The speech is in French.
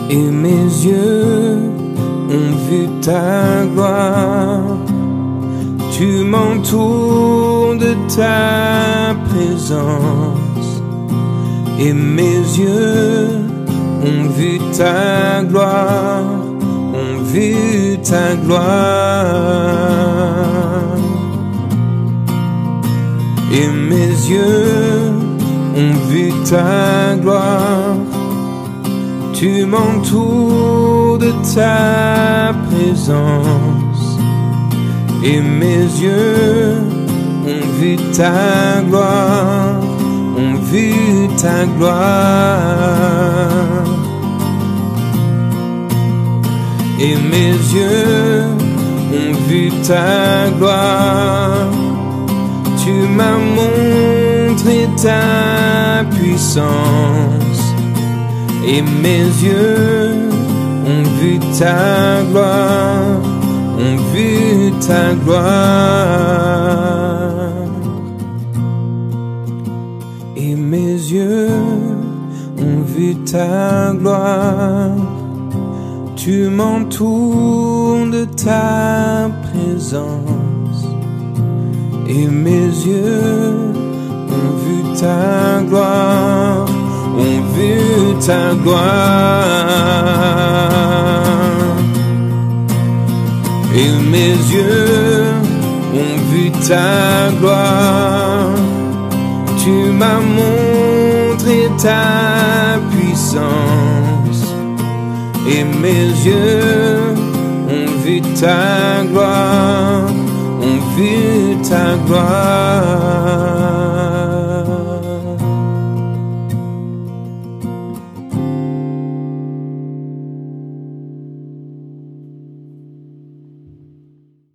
et mes yeux ont vu ta gloire. Tu m'entoures de ta présence et mes yeux ont vu ta gloire, ont vu ta gloire. Et mes yeux ont vu ta gloire. Tu m'entoures de ta présence et mes yeux ont vu ta gloire, ont vu ta gloire. Et mes yeux ont vu ta gloire. Tu m'as montré ta puissance et mes yeux ont vu ta gloire, ont vu ta gloire. Et mes yeux ont vu ta gloire. Tu m'entoures de ta présence et mes yeux ont vu ta gloire, ont vu ta gloire. Et mes yeux ont vu ta gloire. Tu m'as montré ta puissance et mes yeux ont vu ta gloire, ont vu ta gloire.